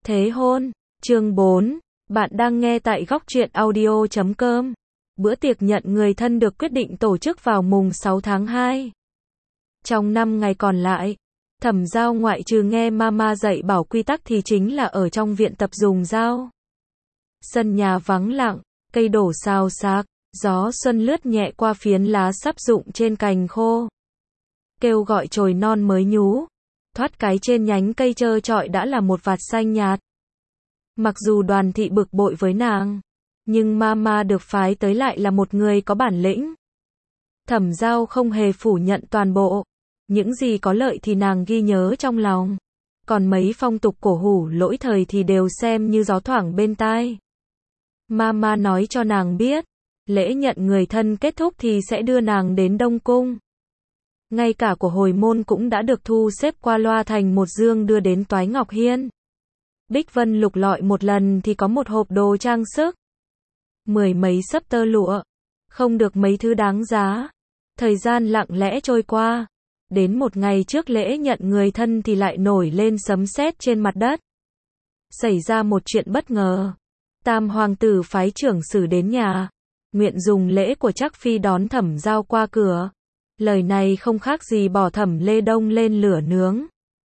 Thế hôn, chương 4, bạn đang nghe tại góc truyện audio.com. Bữa tiệc nhận người thân được quyết định tổ chức vào mùng 6 tháng 2. Trong 5 ngày còn lại, Thẩm Giao ngoại trừ nghe mama dạy bảo quy tắc thì chính là ở trong viện tập dùng dao. Sân nhà vắng lặng, cây đổ xào xạc, gió xuân lướt nhẹ qua phiến lá sắp rụng trên cành khô. Kêu gọi chồi non mới nhú, thoát cái trên nhánh cây trơ trọi đã là một vạt xanh nhạt. Mặc dù Đoàn Thị bực bội với nàng, nhưng mama được phái tới lại là một người có bản lĩnh. Thẩm Giao không hề phủ nhận toàn bộ, những gì có lợi thì nàng ghi nhớ trong lòng, còn mấy phong tục cổ hủ lỗi thời thì đều xem như gió thoảng bên tai. Mama nói cho nàng biết, lễ nhận người thân kết thúc thì sẽ đưa nàng đến Đông Cung. Ngay cả của hồi môn cũng đã được thu xếp qua loa thành một dương đưa đến Toái Ngọc Hiên. Bích Vân lục lọi một lần thì có một hộp đồ trang sức, 10 mấy xấp tơ lụa, không được mấy thứ đáng giá. Thời gian lặng lẽ trôi qua, đến một ngày trước lễ nhận người thân thì lại nổi lên sấm sét trên mặt đất. Xảy ra một chuyện bất ngờ. Tam hoàng tử phái trưởng sử đến nhà, nguyện dùng lễ của Trác phi đón Thẩm Giao qua cửa. Lời này không khác gì bỏ Thẩm Lê Đông lên lửa nướng.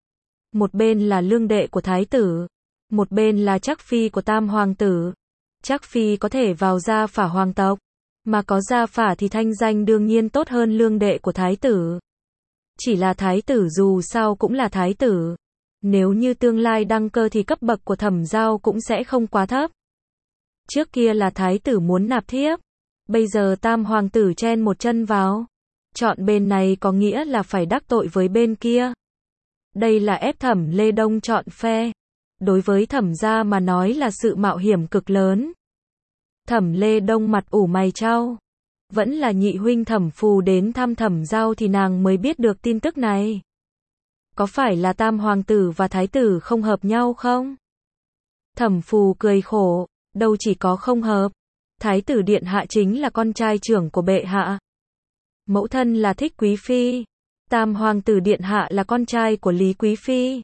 Một bên là lương đệ của thái tử, một bên là Trác phi của tam hoàng tử. Trác phi có thể vào gia phả hoàng tộc, mà có gia phả thì thanh danh đương nhiên tốt hơn lương đệ của thái tử. Chỉ là thái tử dù sao cũng là thái tử, nếu như tương lai đăng cơ thì cấp bậc của Thẩm Giao cũng sẽ không quá thấp. Trước kia là thái tử muốn nạp thiếp, bây giờ tam hoàng tử chen một chân vào. Chọn bên này có nghĩa là phải đắc tội với bên kia. Đây là ép Thẩm Lê Đông chọn phe. Đối với Thẩm gia mà nói là sự mạo hiểm cực lớn. Thẩm Lê Đông mặt ủ mày chau. Vẫn là nhị huynh Thẩm Phù đến thăm Thẩm Giao thì nàng mới biết được tin tức này. Có phải là tam hoàng tử và thái tử không hợp nhau không? Thẩm Phù cười khổ, đâu chỉ có không hợp. Thái tử điện hạ chính là con trai trưởng của bệ hạ. Mẫu thân là Thích Quý Phi. Tam hoàng tử điện hạ là con trai của Lý Quý Phi.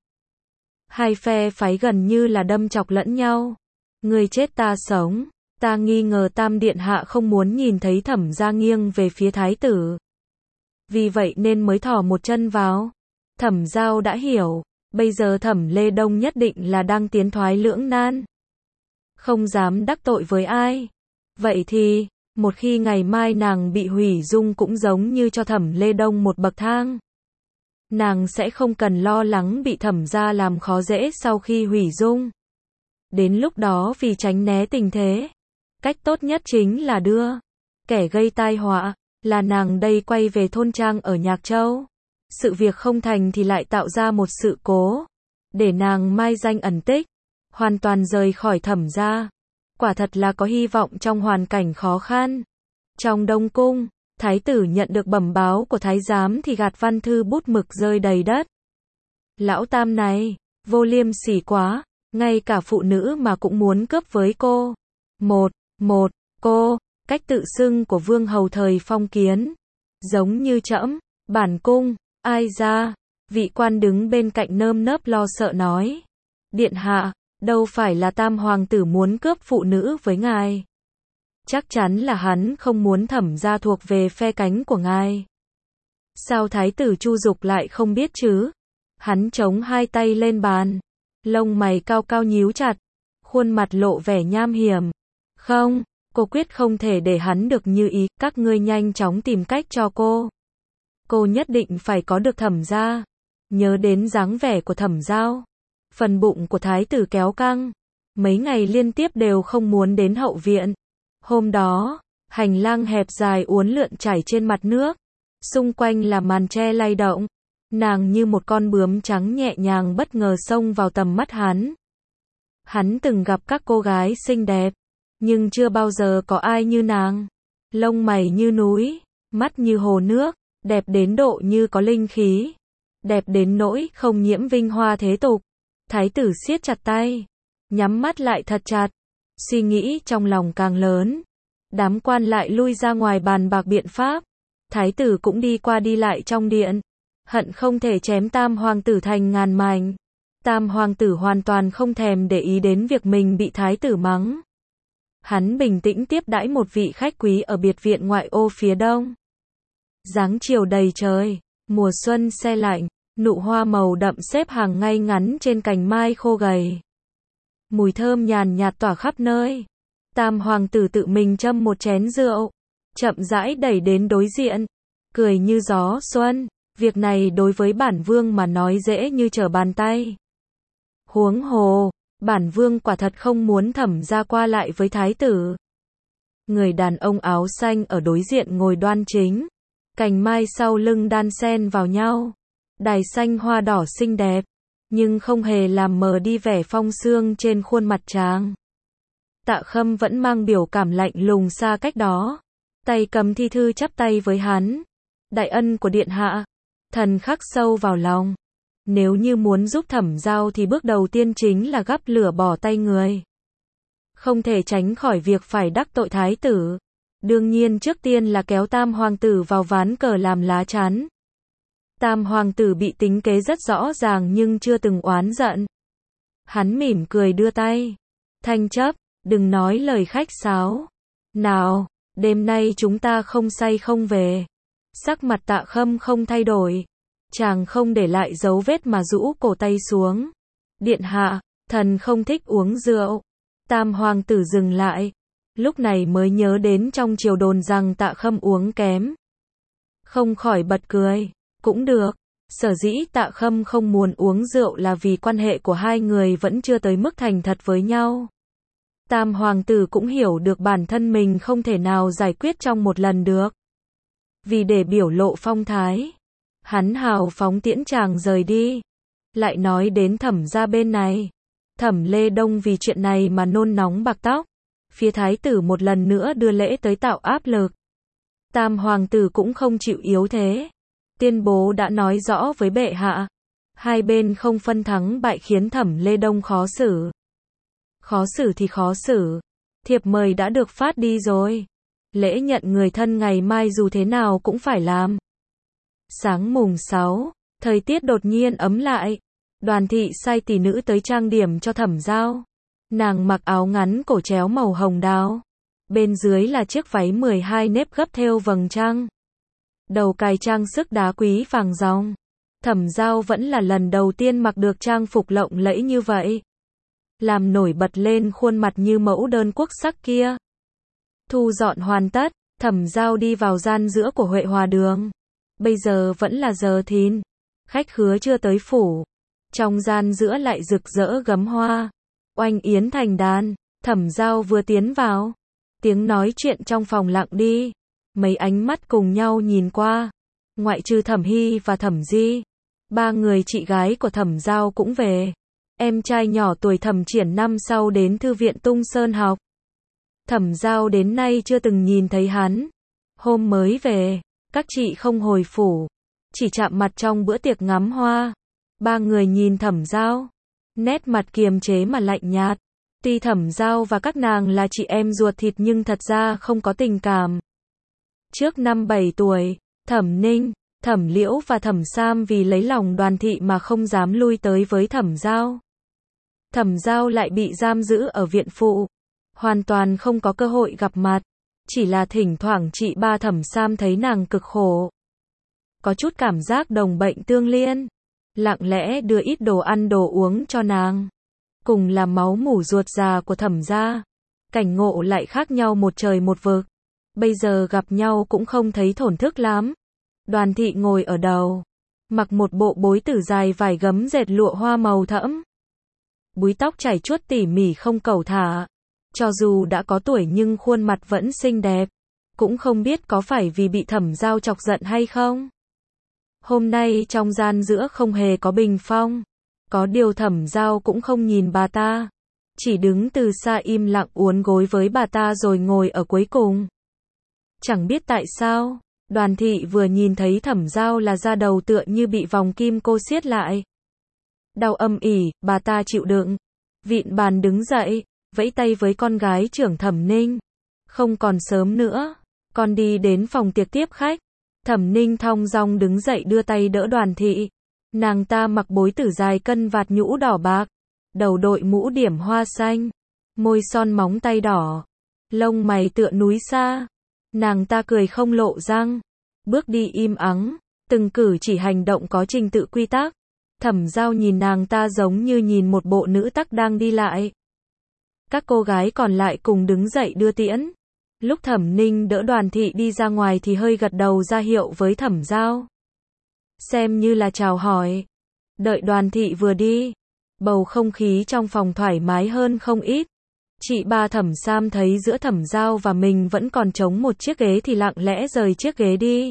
Hai phe phái gần như là đâm chọc lẫn nhau. Người chết ta sống. Ta nghi ngờ tam điện hạ không muốn nhìn thấy Thẩm gia nghiêng về phía thái tử. Vì vậy nên mới thò một chân vào. Thẩm Giao đã hiểu. Bây giờ Thẩm Lê Đông nhất định là đang tiến thoái lưỡng nan. Không dám đắc tội với ai. Vậy thì, một khi ngày mai nàng bị hủy dung cũng giống như cho Thẩm Lê Đông một bậc thang. Nàng sẽ không cần lo lắng bị Thẩm gia làm khó dễ sau khi hủy dung. Đến lúc đó vì tránh né tình thế, cách tốt nhất chính là đưa kẻ gây tai họa, là nàng đây quay về thôn trang ở Nhạc Châu. Sự việc không thành thì lại tạo ra một sự cố, để nàng mai danh ẩn tích, hoàn toàn rời khỏi Thẩm gia. Quả thật là có hy vọng trong hoàn cảnh khó khăn. Trong Đông Cung, thái tử nhận được bẩm báo của thái giám thì gạt văn thư bút mực rơi đầy đất. Lão tam này, vô liêm sỉ quá, ngay cả phụ nữ mà cũng muốn cướp với cô. Cô, cách tự xưng của vương hầu thời phong kiến. Giống như trẫm, bản cung, ai ra, vị quan đứng bên cạnh nơm nớp lo sợ nói. Điện hạ, đâu phải là tam hoàng tử muốn cướp phụ nữ với ngài. Chắc chắn là hắn không muốn Thẩm gia thuộc về phe cánh của ngài. Sao thái tử Chu Dục lại không biết chứ? Hắn chống hai tay lên bàn, lông mày cao cao nhíu chặt, khuôn mặt lộ vẻ nham hiểm. Không, cô quyết không thể để hắn được như ý, các ngươi nhanh chóng tìm cách cho cô. Cô nhất định phải có được Thẩm gia. Nhớ đến dáng vẻ của Thẩm Giao, phần bụng của thái tử kéo căng, mấy ngày liên tiếp đều không muốn đến hậu viện. Hôm đó, hành lang hẹp dài uốn lượn chảy trên mặt nước, xung quanh là màn tre lay động, nàng như một con bướm trắng nhẹ nhàng bất ngờ xông vào tầm mắt hắn. Hắn từng gặp các cô gái xinh đẹp, nhưng chưa bao giờ có ai như nàng. Lông mày như núi, mắt như hồ nước, đẹp đến độ như có linh khí, đẹp đến nỗi không nhiễm vinh hoa thế tục. Thái tử siết chặt tay, nhắm mắt lại thật chặt, suy nghĩ trong lòng càng lớn. Đám quan lại lui ra ngoài bàn bạc biện pháp. Thái tử cũng đi qua đi lại trong điện, hận không thể chém tam hoàng tử thành ngàn mảnh. Tam hoàng tử hoàn toàn không thèm để ý đến việc mình bị thái tử mắng. Hắn bình tĩnh tiếp đãi một vị khách quý ở biệt viện ngoại ô phía đông. Dáng chiều đầy trời, mùa xuân se lạnh, nụ hoa màu đậm xếp hàng ngay ngắn trên cành mai khô gầy. Mùi thơm nhàn nhạt tỏa khắp nơi. Tam hoàng tử tự mình châm một chén rượu, chậm rãi đẩy đến đối diện, cười như gió xuân. Việc này đối với bản vương mà nói dễ như trở bàn tay. Huống hồ, bản vương quả thật không muốn Thẩm gia qua lại với thái tử. Người đàn ông áo xanh ở đối diện ngồi đoan chính, cành mai sau lưng đan xen vào nhau, đài xanh hoa đỏ xinh đẹp, nhưng không hề làm mờ đi vẻ phong sương trên khuôn mặt chàng. Tạ Khâm vẫn mang biểu cảm lạnh lùng xa cách đó, tay cầm thi thư chắp tay với hắn. Đại ân của điện hạ, thần khắc sâu vào lòng. Nếu như muốn giúp Thẩm Giao thì bước đầu tiên chính là gắp lửa bỏ tay người. Không thể tránh khỏi việc phải đắc tội thái tử. Đương nhiên trước tiên là kéo Tam hoàng tử vào ván cờ làm lá chắn. Tam hoàng tử bị tính kế rất rõ ràng nhưng chưa từng oán giận. Hắn mỉm cười đưa tay. Thanh chấp, đừng nói lời khách sáo. Nào, đêm nay chúng ta không say không về. Sắc mặt Tạ Khâm không thay đổi. Chàng không để lại dấu vết mà rũ cổ tay xuống. Điện hạ, thần không thích uống rượu. Tam hoàng tử dừng lại. Lúc này mới nhớ đến trong triều đồn rằng Tạ Khâm uống kém. Không khỏi bật cười. Cũng được. Sở dĩ Tạ Khâm không muốn uống rượu là vì quan hệ của hai người vẫn chưa tới mức thành thật với nhau. Tam hoàng tử cũng hiểu được bản thân mình không thể nào giải quyết trong một lần được. Vì để biểu lộ phong thái, hắn hào phóng tiễn chàng rời đi. Lại nói đến Thẩm gia bên này. Thẩm Lê Đông vì chuyện này mà nôn nóng bạc tóc. Phía thái tử một lần nữa đưa lễ tới tạo áp lực. Tam hoàng tử cũng không chịu yếu thế. Tuyên bố đã nói rõ với bệ hạ. Hai bên không phân thắng bại khiến Thẩm Lê Đông khó xử. Khó xử thì khó xử. Thiệp mời đã được phát đi rồi. Lễ nhận người thân ngày mai dù thế nào cũng phải làm. Sáng mùng 6, thời tiết đột nhiên ấm lại. Đoàn thị sai tỷ nữ tới trang điểm cho Thẩm Giao. Nàng mặc áo ngắn cổ chéo màu hồng đào. Bên dưới là chiếc váy 12 nếp gấp thêu vầng trăng. Đầu cài trang sức đá quý vàng ròng. Thẩm Giao vẫn là lần đầu tiên mặc được trang phục lộng lẫy như vậy. Làm nổi bật lên khuôn mặt như mẫu đơn quốc sắc kia. Thu dọn hoàn tất, Thẩm Giao đi vào gian giữa của Huệ Hòa Đường. Bây giờ vẫn là giờ thìn. Khách khứa chưa tới phủ. Trong gian giữa lại rực rỡ gấm hoa. Oanh yến thành đàn. Thẩm Giao vừa tiến vào. Tiếng nói chuyện trong phòng lặng đi. Mấy ánh mắt cùng nhau nhìn qua. Ngoại trừ Thẩm Hy và Thẩm Di. Ba người chị gái của Thẩm Giao cũng về. Em trai nhỏ tuổi Thẩm Triển năm sau đến thư viện Tung Sơn học. Thẩm Giao đến nay chưa từng nhìn thấy hắn. Hôm mới về, các chị không hồi phủ. Chỉ chạm mặt trong bữa tiệc ngắm hoa. Ba người nhìn Thẩm Giao. Nét mặt kiềm chế mà lạnh nhạt. Tuy Thẩm Giao và các nàng là chị em ruột thịt nhưng thật ra không có tình cảm. Trước năm 7 tuổi, Thẩm Ninh, Thẩm Liễu và Thẩm Sam vì lấy lòng Đoàn thị mà không dám lui tới với Thẩm Giao. Thẩm Giao lại bị giam giữ ở viện phụ. Hoàn toàn không có cơ hội gặp mặt. Chỉ là thỉnh thoảng chị ba Thẩm Sam thấy nàng cực khổ. Có chút cảm giác đồng bệnh tương liên. Lặng lẽ đưa ít đồ ăn đồ uống cho nàng. Cùng là máu mủ ruột già của Thẩm gia. Cảnh ngộ lại khác nhau một trời một vực. Bây giờ gặp nhau cũng không thấy thổn thức lắm. Đoàn thị ngồi ở đầu. Mặc một bộ bối tử dài vải gấm dệt lụa hoa màu thẫm. Búi tóc chảy chuốt tỉ mỉ không cẩu thả. Cho dù đã có tuổi nhưng khuôn mặt vẫn xinh đẹp. Cũng không biết có phải vì bị Thẩm Giao chọc giận hay không. Hôm nay trong gian giữa không hề có bình phong. Có điều Thẩm Giao cũng không nhìn bà ta. Chỉ đứng từ xa im lặng uốn gối với bà ta rồi ngồi ở cuối cùng. Chẳng biết tại sao, Đoàn thị vừa nhìn thấy Thẩm Giao là da đầu tựa như bị vòng kim cô siết lại. Đau âm ỉ, bà ta chịu đựng. Vịn bàn đứng dậy, vẫy tay với con gái trưởng Thẩm Ninh. Không còn sớm nữa, con đi đến phòng tiệc tiếp khách. Thẩm Ninh thong dong đứng dậy đưa tay đỡ Đoàn thị. Nàng ta mặc bối tử dài cân vạt nhũ đỏ bạc, đầu đội mũ điểm hoa xanh, môi son móng tay đỏ, lông mày tựa núi xa. Nàng ta cười không lộ răng, bước đi im ắng, từng cử chỉ hành động có trình tự quy tắc. Thẩm Giao nhìn nàng ta giống như nhìn một bộ nữ tắc đang đi lại. Các cô gái còn lại cùng đứng dậy đưa tiễn. Lúc Thẩm Ninh đỡ Đoàn Thị đi ra ngoài thì hơi gật đầu ra hiệu với Thẩm Giao, xem như là chào hỏi. Đợi Đoàn Thị vừa đi, bầu không khí trong phòng thoải mái hơn không ít. Chị ba Thẩm Sam thấy giữa Thẩm Giao và mình vẫn còn trống một chiếc ghế thì lặng lẽ rời chiếc ghế đi.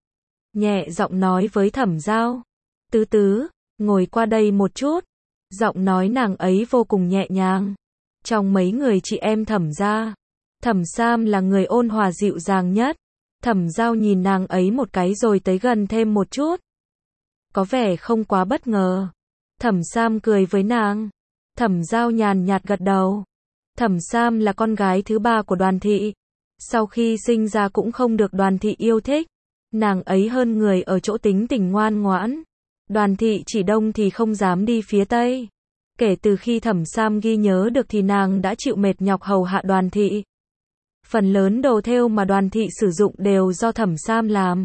Nhẹ giọng nói với Thẩm Giao, Tứ Tứ, ngồi qua đây một chút. Giọng nói nàng ấy vô cùng nhẹ nhàng. Trong mấy người chị em Thẩm gia, Thẩm Sam là người ôn hòa dịu dàng nhất. Thẩm Giao nhìn nàng ấy một cái rồi tới gần thêm một chút. Có vẻ không quá bất ngờ. Thẩm Sam cười với nàng. Thẩm Giao nhàn nhạt gật đầu. Thẩm Sam là con gái thứ ba của Đoàn Thị. Sau khi sinh ra cũng không được Đoàn Thị yêu thích. Nàng ấy hơn người ở chỗ tính tình ngoan ngoãn. Đoàn Thị chỉ đông thì không dám đi phía tây. Kể từ khi Thẩm Sam ghi nhớ được thì nàng đã chịu mệt nhọc hầu hạ Đoàn Thị. Phần lớn đồ thêu mà Đoàn Thị sử dụng đều do Thẩm Sam làm.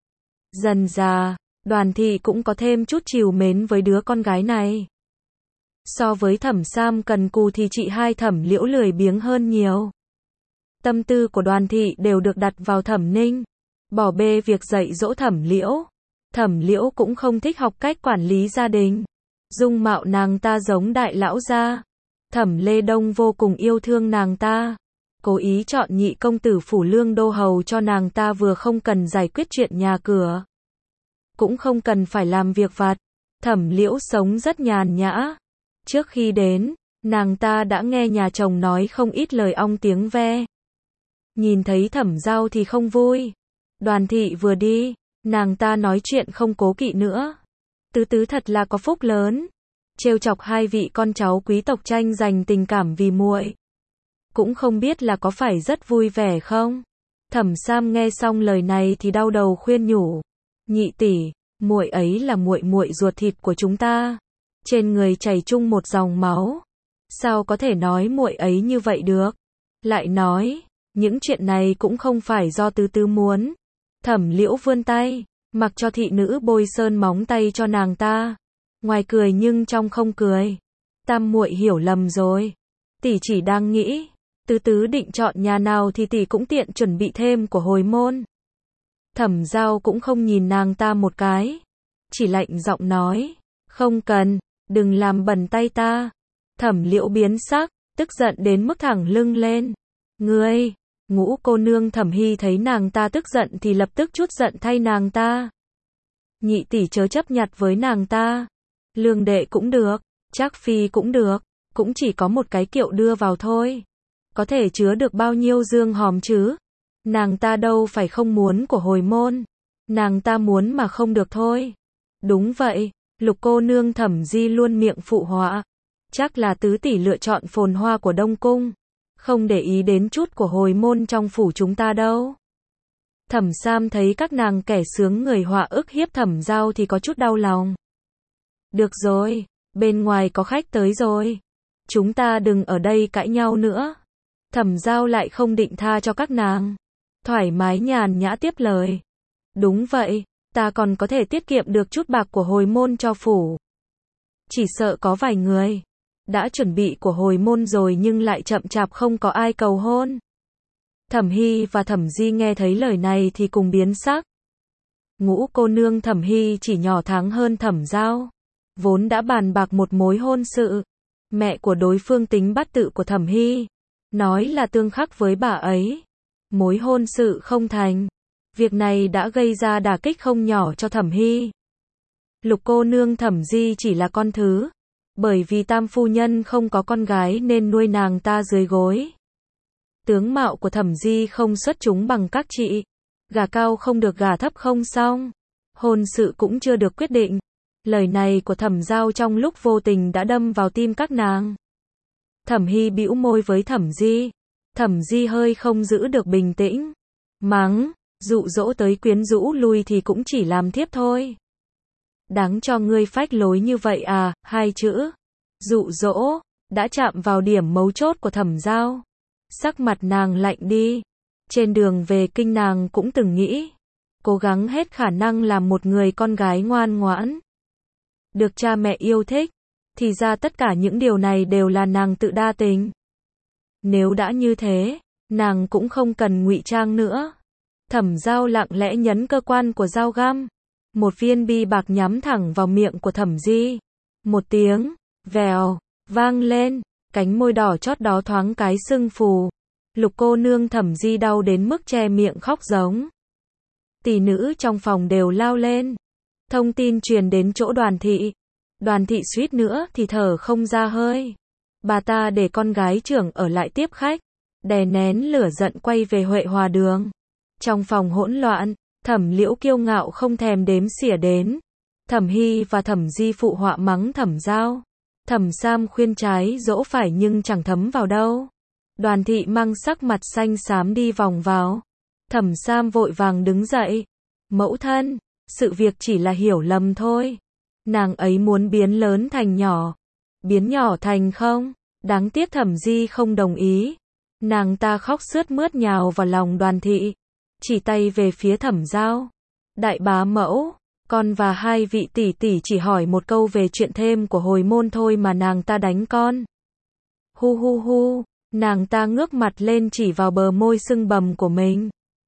Dần dà, Đoàn Thị cũng có thêm chút trìu mến với đứa con gái này. So với Thẩm Sam cần cù thì chị hai Thẩm Liễu lười biếng hơn nhiều. Tâm tư của Đoàn Thị đều được đặt vào Thẩm Ninh, bỏ bê việc dạy dỗ Thẩm Liễu. Thẩm Liễu cũng không thích học cách quản lý gia đình. Dung mạo nàng ta giống đại lão gia. Thẩm Lê Đông vô cùng yêu thương nàng ta, cố ý chọn nhị công tử Phủ Lương Đô hầu cho nàng ta, vừa không cần giải quyết chuyện nhà cửa, cũng không cần phải làm việc vặt. Thẩm Liễu sống rất nhàn nhã. Trước khi đến, nàng ta đã nghe nhà chồng nói không ít lời ong tiếng ve. Nhìn thấy Thẩm Giao thì không vui. Đoàn Thị vừa đi, nàng ta nói chuyện không cố kỵ nữa. Tứ Tứ thật là có phúc lớn, trêu chọc hai vị con cháu quý tộc tranh giành tình cảm vì muội. Cũng không biết là có phải rất vui vẻ không? Thẩm Sam nghe xong lời này thì đau đầu khuyên nhủ, nhị tỷ, muội ấy là muội muội ruột thịt của chúng ta, trên người chảy chung một dòng máu, sao có thể nói muội ấy như vậy được? Lại nói, những chuyện này cũng không phải do Tứ Tứ muốn. Thẩm Liễu vươn tay, mặc cho thị nữ bôi sơn móng tay cho nàng ta, ngoài cười nhưng trong không cười. Tam muội hiểu lầm rồi, tỷ chỉ đang nghĩ, Tứ Tứ định chọn nhà nào thì tỷ cũng tiện chuẩn bị thêm của hồi môn. Thẩm Giao cũng không nhìn nàng ta một cái, chỉ lạnh giọng nói, không cần, đừng làm bẩn tay ta. Thẩm Liễu biến sắc, tức giận đến mức thẳng lưng lên. Ngươi, Ngũ cô nương Thẩm Hy thấy nàng ta tức giận thì lập tức trút giận thay nàng ta. Nhị tỷ chớ chấp nhặt với nàng ta. Lương đệ cũng được, Trác phi cũng được, cũng chỉ có một cái kiệu đưa vào thôi. Có thể chứa được bao nhiêu dương hòm chứ? Nàng ta đâu phải không muốn của hồi môn. Nàng ta muốn mà không được thôi. Đúng vậy, Lục cô nương Thẩm Di luôn miệng phụ họa. Chắc là tứ tỷ lựa chọn phồn hoa của Đông Cung, không để ý đến chút của hồi môn trong phủ chúng ta đâu. Thẩm Sam thấy các nàng kẻ sướng người họa ức hiếp Thẩm Giao thì có chút đau lòng. Được rồi, bên ngoài có khách tới rồi. Chúng ta đừng ở đây cãi nhau nữa. Thẩm Giao lại không định tha cho các nàng. Thoải mái nhàn nhã tiếp lời. Đúng vậy, ta còn có thể tiết kiệm được chút bạc của hồi môn cho phủ. Chỉ sợ có vài người đã chuẩn bị của hồi môn rồi nhưng lại chậm chạp không có ai cầu hôn. Thẩm Hy và Thẩm Di nghe thấy lời này thì cùng biến sắc. Ngũ cô nương Thẩm Hy chỉ nhỏ tháng hơn Thẩm Giao, vốn đã bàn bạc một mối hôn sự. Mẹ của đối phương tính bát tự của Thẩm Hy, nói là tương khắc với bà ấy. Mối hôn sự không thành. Việc này đã gây ra đả kích không nhỏ cho Thẩm Hy. Lục cô nương Thẩm Di chỉ là con thứ, bởi vì tam phu nhân không có con gái nên nuôi nàng ta dưới gối. Tướng mạo của Thẩm Di không xuất chúng bằng các chị. Gả cao không được gả thấp không xong. Hôn sự cũng chưa được quyết định. Lời này của Thẩm Giao trong lúc vô tình đã đâm vào tim các nàng. Thẩm Hy bĩu môi với Thẩm Di. Thẩm Di hơi không giữ được bình tĩnh. Mắng, dụ dỗ tới quyến rũ lui thì cũng chỉ làm thiếp thôi. Đáng cho ngươi phách lối như vậy à, hai chữ. Dụ dỗ, đã chạm vào điểm mấu chốt của Thẩm Giao. Sắc mặt nàng lạnh đi. Trên đường về kinh nàng cũng từng nghĩ. Cố gắng hết khả năng làm một người con gái ngoan ngoãn. Được cha mẹ yêu thích. Thì ra tất cả những điều này đều là nàng tự đa tình. Nếu đã như thế, nàng cũng không cần ngụy trang nữa. Thẩm Giao lặng lẽ nhấn cơ quan của dao găm. Một viên bi bạc nhắm thẳng vào miệng của Thẩm Di. Một tiếng, vèo, vang lên, cánh môi đỏ chót đó thoáng cái sưng phù. Lục cô nương Thẩm Di đau đến mức che miệng khóc giống. Tỷ nữ trong phòng đều lao lên. Thông tin truyền đến chỗ Đoàn thị. Đoàn thị suýt nữa thì thở không ra hơi. Bà ta để con gái trưởng ở lại tiếp khách. Đè nén lửa giận quay về Huệ Hòa Đường. Trong phòng hỗn loạn, Thẩm Liễu kiêu ngạo không thèm đếm xỉa đến. Thẩm Hy và Thẩm Di phụ họa mắng Thẩm Giao. Thẩm Sam khuyên trái dỗ phải nhưng chẳng thấm vào đâu. Đoàn thị mang sắc mặt xanh xám đi vòng vào. Thẩm Sam vội vàng đứng dậy. Mẫu thân, sự việc chỉ là hiểu lầm thôi. Nàng ấy muốn biến lớn thành nhỏ. Biến nhỏ thành không? Đáng tiếc Thẩm Di không đồng ý. Nàng ta khóc sướt mướt nhào vào lòng Đoàn thị. Chỉ tay về phía Thẩm Giao. Đại bá mẫu, con và hai vị tỷ tỷ chỉ hỏi một câu về chuyện thêm của hồi môn thôi mà nàng ta đánh con. Hu hu hu, nàng ta ngước mặt lên chỉ vào bờ môi sưng bầm của mình.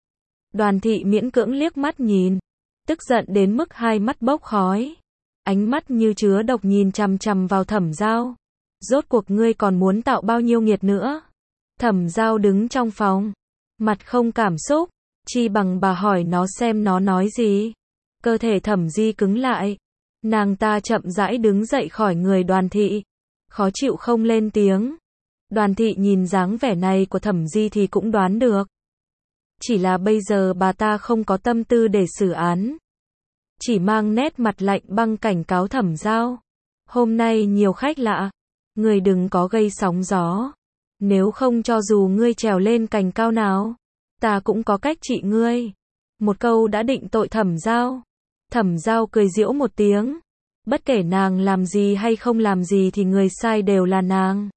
Đoàn thị miễn cưỡng liếc mắt nhìn. Tức giận đến mức hai mắt bốc khói. Ánh mắt như chứa độc nhìn chằm chằm vào Thẩm Giao. Rốt cuộc ngươi còn muốn tạo bao nhiêu nghiệt nữa? Thẩm Giao đứng trong phòng. Mặt không cảm xúc. Chi bằng bà hỏi nó xem nó nói gì. Cơ thể Thẩm Di cứng lại. Nàng ta chậm rãi đứng dậy khỏi người Đoàn thị. Khó chịu không lên tiếng. Đoàn thị nhìn dáng vẻ này của Thẩm Di thì cũng đoán được. Chỉ là bây giờ bà ta không có tâm tư để xử án. Chỉ mang nét mặt lạnh băng cảnh cáo Thẩm Giao. Hôm nay nhiều khách lạ. Người đừng có gây sóng gió. Nếu không cho dù ngươi trèo lên cành cao nào, ta cũng có cách trị ngươi. Một câu đã định tội Thẩm Giao. Thẩm Giao cười giễu một tiếng. Bất kể nàng làm gì hay không làm gì thì người sai đều là nàng.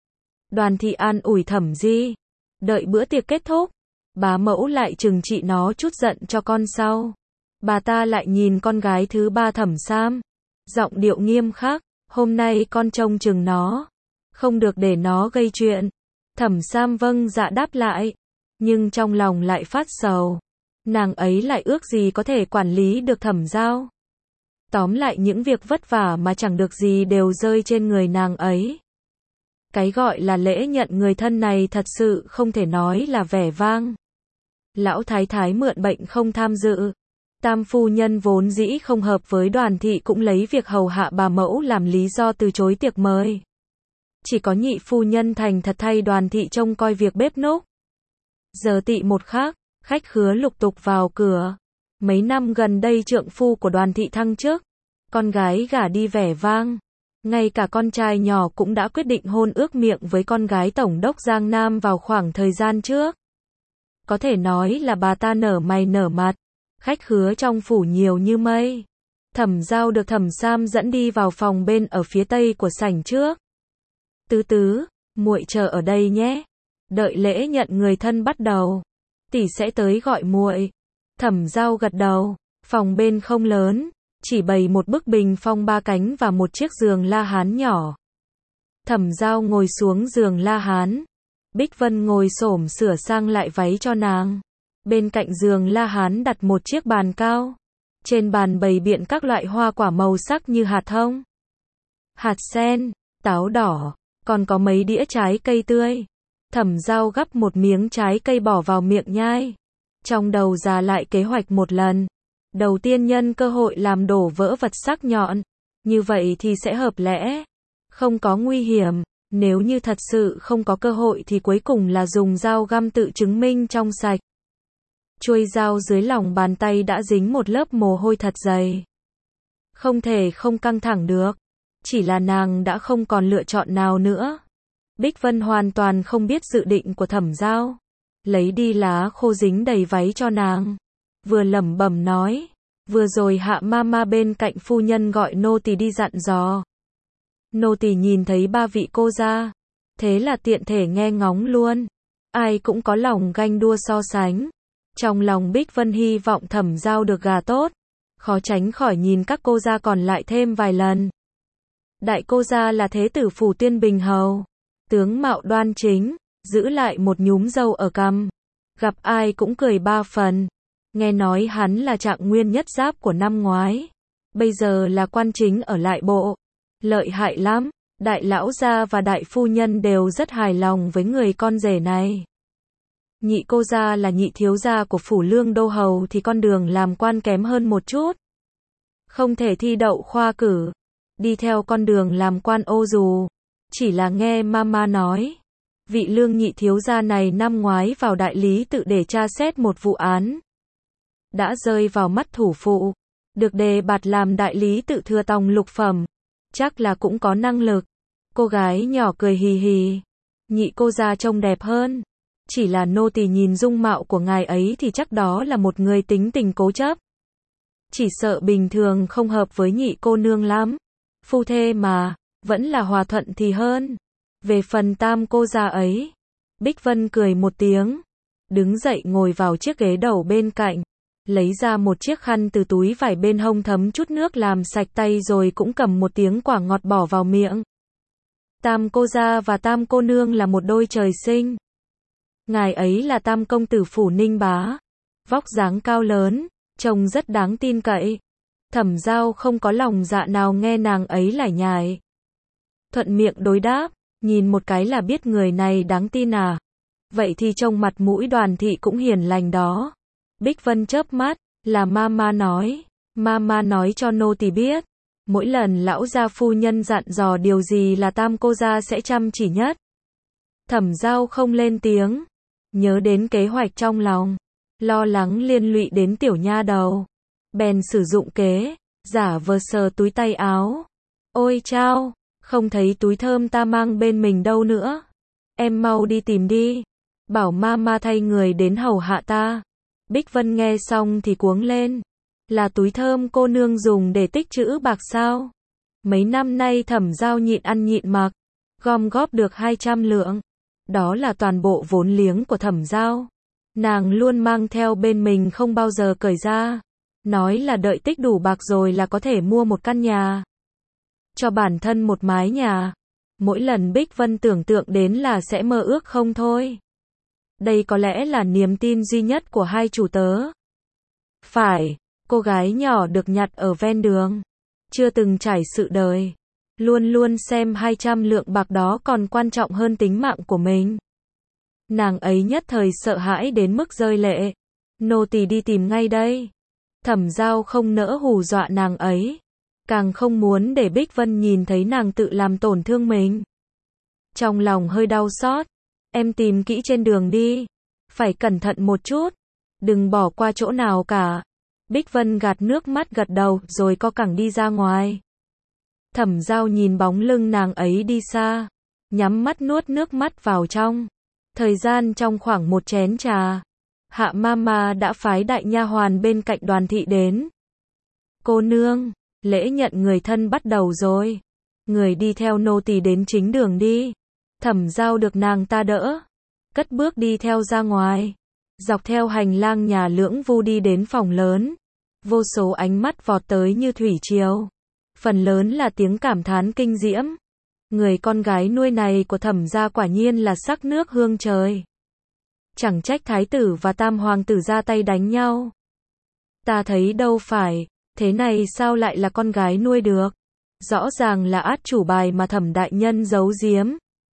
Đoàn thị an ủi Thẩm Di. Đợi bữa tiệc kết thúc, bá mẫu lại trừng trị nó chút giận cho con sau. Bà ta lại nhìn con gái thứ ba Thẩm Sam. Giọng điệu nghiêm khắc. Hôm nay con trông chừng nó. Không được để nó gây chuyện. Thẩm Sam vâng dạ đáp lại. Nhưng trong lòng lại phát sầu. Nàng ấy lại ước gì có thể quản lý được Thẩm Giao. Tóm lại những việc vất vả mà chẳng được gì đều rơi trên người nàng ấy. Cái gọi là lễ nhận người thân này thật sự không thể nói là vẻ vang. Lão thái thái mượn bệnh không tham dự. Tam phu nhân vốn dĩ không hợp với Đoàn thị cũng lấy việc hầu hạ bà mẫu làm lý do từ chối tiệc mời. Chỉ có nhị phu nhân thành thật thay Đoàn thị trông coi việc bếp núc. Giờ tị một khác, khách khứa lục tục vào cửa. Mấy năm gần đây trượng phu của Đoàn thị thăng chức. Con gái gả đi vẻ vang. Ngay cả con trai nhỏ cũng đã quyết định hôn ước miệng với con gái tổng đốc Giang Nam vào khoảng thời gian trước. Có thể nói là bà ta nở mày nở mặt. Khách khứa trong phủ nhiều như mây. Thẩm Giao được Thẩm Sam dẫn đi vào phòng bên ở phía tây của sảnh trước. Tứ tứ, muội chờ ở đây nhé. Đợi lễ nhận người thân bắt đầu, tỷ sẽ tới gọi muội. Thẩm Giao gật đầu. Phòng bên không lớn, chỉ bày một bức bình phong ba cánh và một chiếc giường la hán nhỏ. Thẩm Giao ngồi xuống giường la hán. Bích Vân ngồi xổm sửa sang lại váy cho nàng. Bên cạnh giường la hán đặt một chiếc bàn cao. Trên bàn bày biện các loại hoa quả màu sắc như hạt thông, hạt sen, táo đỏ, còn có mấy đĩa trái cây tươi. Thẩm Giao gắp một miếng trái cây bỏ vào miệng nhai. Trong đầu già lại kế hoạch một lần. Đầu tiên nhân cơ hội làm đổ vỡ vật sắc nhọn. Như vậy thì sẽ hợp lẽ. Không có nguy hiểm. Nếu như thật sự không có cơ hội thì cuối cùng là dùng dao găm tự chứng minh trong sạch. Chuôi dao dưới lòng bàn tay đã dính một lớp mồ hôi thật dày. Không thể không căng thẳng được. Chỉ là nàng đã không còn lựa chọn nào nữa. Bích Vân hoàn toàn không biết dự định của Thẩm Giao. Lấy đi lá khô dính đầy váy cho nàng. Vừa lẩm bẩm nói. Vừa rồi Hạ Mama bên cạnh phu nhân gọi nô tỳ đi dặn dò. Nô tỳ nhìn thấy ba vị cô gia, thế là tiện thể nghe ngóng luôn. Ai cũng có lòng ganh đua so sánh. Trong lòng Bích Vân hy vọng Thẩm Giao được gà tốt, khó tránh khỏi nhìn các cô gia còn lại thêm vài lần. Đại cô gia là thế tử phủ Tuyên Bình hầu, tướng mạo đoan chính, giữ lại một nhúm râu ở cằm, gặp ai cũng cười ba phần. Nghe nói hắn là trạng nguyên nhất giáp của năm ngoái, bây giờ là quan chính ở lại bộ, lợi hại lắm. Đại lão gia và đại phu nhân đều rất hài lòng với người con rể này. Nhị cô gia là nhị thiếu gia của phủ Lương Đô hầu thì con đường làm quan kém hơn một chút, không thể thi đậu khoa cử, đi theo con đường làm quan ô dù. Chỉ là nghe Mama nói, vị Lương nhị thiếu gia này năm ngoái vào đại lý tự để tra xét một vụ án, đã rơi vào mắt thủ phụ, được đề bạt làm đại lý tự thừa tòng lục phẩm, chắc là cũng có năng lực. Cô gái nhỏ cười hì hì. Nhị cô gia trông đẹp hơn, chỉ là nô tỳ nhìn dung mạo của ngài ấy thì chắc đó là một người tính tình cố chấp, chỉ sợ bình thường không hợp với nhị cô nương lắm. Phu thê mà, vẫn là hòa thuận thì hơn. Về phần tam cô gia ấy, Bích Vân cười một tiếng, đứng dậy ngồi vào chiếc ghế đầu bên cạnh, lấy ra một chiếc khăn từ túi vải bên hông thấm chút nước làm sạch tay rồi cũng cầm một tiếng quả ngọt bỏ vào miệng. Tam cô gia và tam cô nương là một đôi trời sinh. Ngài ấy là tam công tử phủ Ninh Bá, vóc dáng cao lớn, trông rất đáng tin cậy. Thẩm Giao không có lòng dạ nào nghe nàng ấy lải nhải, thuận miệng đối đáp, nhìn một cái là biết người này đáng tin à. Vậy thì trông mặt mũi Đoàn thị cũng hiền lành đó. Bích Vân chớp mắt, là Mama nói. Mama nói cho nô tỳ biết, mỗi lần lão gia phu nhân dặn dò điều gì là tam cô gia sẽ chăm chỉ nhất. Thẩm Giao không lên tiếng, nhớ đến kế hoạch trong lòng, lo lắng liên lụy đến tiểu nha đầu, bèn sử dụng kế, giả vờ sờ túi tay áo. Ôi chao, không thấy túi thơm ta mang bên mình đâu nữa. Em mau đi tìm đi, bảo Mama thay người đến hầu hạ ta. Bích Vân nghe xong thì cuống lên. Là túi thơm cô nương dùng để tích trữ bạc sao? Mấy năm nay Thẩm Giao nhịn ăn nhịn mặc, gom góp được 200 lượng. Đó là toàn bộ vốn liếng của Thẩm Giao. Nàng luôn mang theo bên mình không bao giờ cởi ra. Nói là đợi tích đủ bạc rồi là có thể mua một căn nhà, cho bản thân một mái nhà. Mỗi lần Bích Vân tưởng tượng đến là sẽ mơ ước không thôi. Đây có lẽ là niềm tin duy nhất của hai chủ tớ. Phải, cô gái nhỏ được nhặt ở ven đường, chưa từng trải sự đời, luôn luôn xem 200 lượng bạc đó còn quan trọng hơn tính mạng của mình. Nàng ấy nhất thời sợ hãi đến mức rơi lệ. Nô tỳ đi tìm ngay đây. Thẩm Giao không nỡ hù dọa nàng ấy, càng không muốn để Bích Vân nhìn thấy nàng tự làm tổn thương mình. Trong lòng hơi đau xót. Em tìm kỹ trên đường đi, phải cẩn thận một chút, đừng bỏ qua chỗ nào cả. Bích Vân gạt nước mắt gật đầu rồi co cẳng đi ra ngoài. Thẩm Giao nhìn bóng lưng nàng ấy đi xa, nhắm mắt nuốt nước mắt vào trong. Thời gian trong khoảng một chén trà, Hạ Mama đã phái đại nha hoàn bên cạnh Đoàn thị đến. Cô nương, lễ nhận người thân bắt đầu rồi. Người đi theo nô tỳ đến chính đường đi. Thẩm Giao được nàng ta đỡ, cất bước đi theo ra ngoài. Dọc theo hành lang nhà Lưỡng Vu đi đến phòng lớn. Vô số ánh mắt vọt tới như thủy triều. Phần lớn là tiếng cảm thán kinh diễm. Người con gái nuôi này của Thẩm gia quả nhiên là sắc nước hương trời. Chẳng trách thái tử và tam hoàng tử ra tay đánh nhau. Ta thấy đâu phải, thế này sao lại là con gái nuôi được? Rõ ràng là át chủ bài mà Thẩm đại nhân giấu giếm.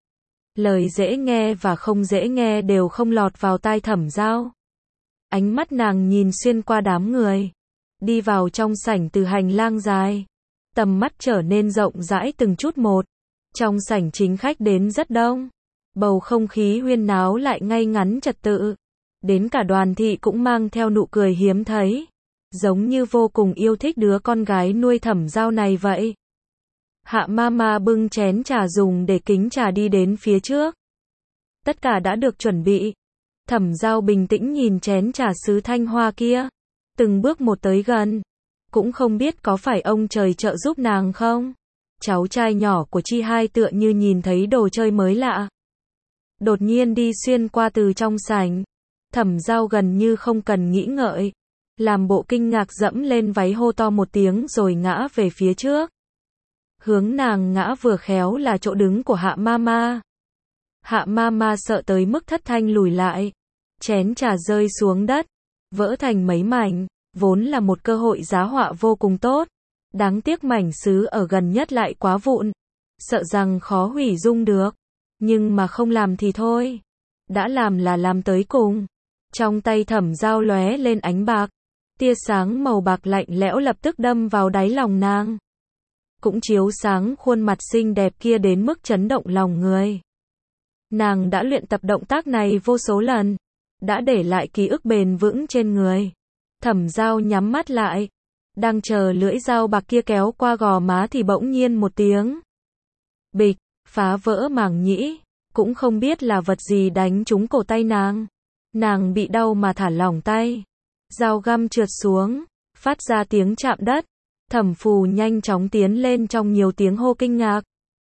Lời dễ nghe và không dễ nghe đều không lọt vào tai Thẩm Giao. Ánh mắt nàng nhìn xuyên qua đám người, đi vào trong sảnh từ hành lang dài. Tầm mắt trở nên rộng rãi từng chút một. Trong sảnh chính khách đến rất đông. Bầu không khí huyên náo lại ngay ngắn trật tự. Đến cả Đoàn thị cũng mang theo nụ cười hiếm thấy, giống như vô cùng yêu thích đứa con gái nuôi Thẩm Giao này vậy. Hạ Mama bưng chén trà dùng để kính trà đi đến phía trước. Tất cả đã được chuẩn bị. Thẩm Giao bình tĩnh nhìn chén trà sứ thanh hoa kia, từng bước một tới gần. Cũng không biết có phải ông trời trợ giúp nàng không? Cháu trai nhỏ của Chi Hai tựa như nhìn thấy đồ chơi mới lạ. Đột nhiên đi xuyên qua từ trong sảnh. Thẩm Giao gần như không cần nghĩ ngợi. Làm bộ kinh ngạc dẫm lên váy hô to một tiếng rồi ngã về phía trước. Hướng nàng ngã vừa khéo là chỗ đứng của Hạ Mama. Hạ Mama sợ tới mức thất thanh lùi lại. Chén trà rơi xuống đất, vỡ thành mấy mảnh, vốn là một cơ hội giá họa vô cùng tốt. Đáng tiếc mảnh sứ ở gần nhất lại quá vụn, sợ rằng khó hủy dung được. Nhưng mà không làm thì thôi. Đã làm là làm tới cùng. Trong tay Thẩm Giao lóe lên ánh bạc. Tia sáng màu bạc lạnh lẽo lập tức đâm vào đáy lòng nàng. Cũng chiếu sáng khuôn mặt xinh đẹp kia đến mức chấn động lòng người. Nàng đã luyện tập động tác này vô số lần, đã để lại ký ức bền vững trên người. Thẩm Giao nhắm mắt lại, đang chờ lưỡi dao bạc kia kéo qua gò má thì bỗng nhiên một tiếng bịch, phá vỡ màng nhĩ, cũng không biết là vật gì đánh trúng cổ tay nàng. Nàng bị đau mà thả lỏng tay, dao găm trượt xuống, phát ra tiếng chạm đất. Thẩm Phù nhanh chóng tiến lên trong nhiều tiếng hô kinh ngạc,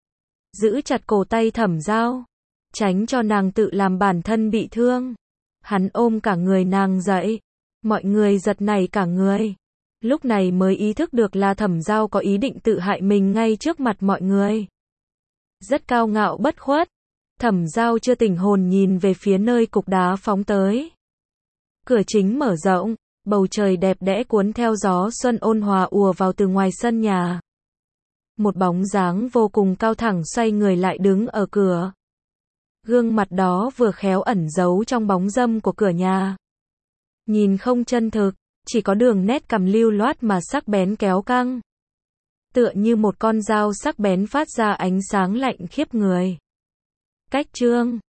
giữ chặt cổ tay Thẩm Giao, tránh cho nàng tự làm bản thân bị thương. Hắn ôm cả người nàng dậy, mọi người giật nảy cả người. Lúc này mới ý thức được là Thẩm Giao có ý định tự hại mình ngay trước mặt mọi người. Rất cao ngạo bất khuất, Thẩm Giao chưa tỉnh hồn nhìn về phía nơi cục đá phóng tới. Cửa chính mở rộng, bầu trời đẹp đẽ cuốn theo gió xuân ôn hòa ùa vào từ ngoài sân nhà. Một bóng dáng vô cùng cao thẳng xoay người lại đứng ở cửa. Gương mặt đó vừa khéo ẩn giấu trong bóng râm của cửa nhà. Nhìn không chân thực, chỉ có đường nét cằm lưu loát mà sắc bén kéo căng. Tựa như một con dao sắc bén phát ra ánh sáng lạnh khiếp người. Cách chương